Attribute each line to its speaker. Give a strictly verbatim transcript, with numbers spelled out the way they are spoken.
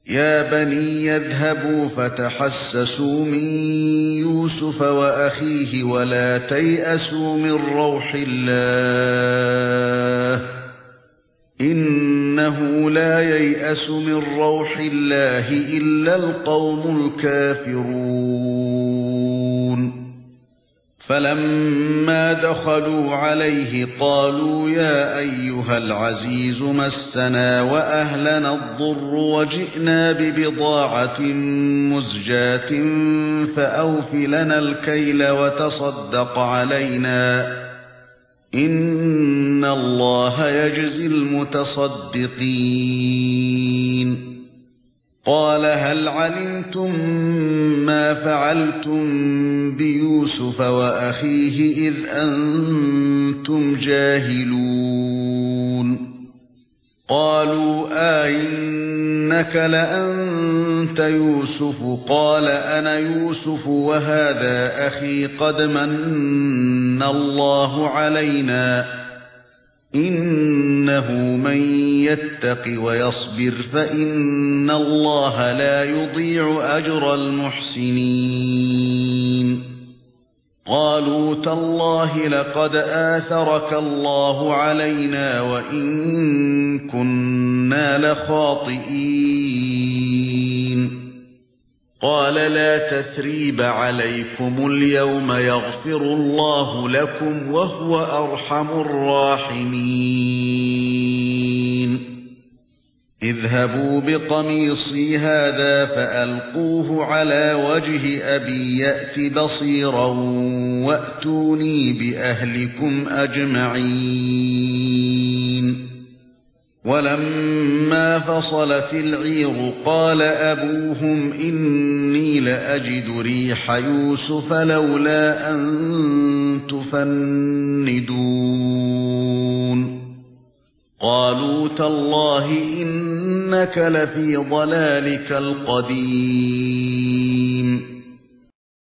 Speaker 1: يا بني يذهبوا فتحسسوا من يوسف وأخيه ولا تيأسوا من روح الله إنه لا ييأس من روح الله إلا القوم الكافرون فلما دخلوا عليه قالوا يا أيها العزيز مسنا وأهلنا الضر وجئنا ببضاعة مزجاة فأوف لنا الكيل وتصدق علينا إن الله يجزي المتصدقين قال هل علمتم ما فعلتم بيوسف وأخيه إذ أنتم جاهلون قالوا آئنك لأنت يوسف قال أنا يوسف وهذا أخي قد من الله علينا إنه من يتق ويصبر فإن الله لا يضيع أجر المحسنين قالوا تالله لقد آثرك الله علينا وإن كنا لخاطئين قال لا تثريب عليكم اليوم يغفر الله لكم وهو أرحم الراحمين اذهبوا بقميصي هذا فألقوه على وجه أبي يأت بصيرا وأتوني بأهلكم أجمعين ولما فصلت العير قال أبوهم إني لأجد ريح يوسف لولا أن تفندون قالوا تالله إنك لفي ضلالك القديم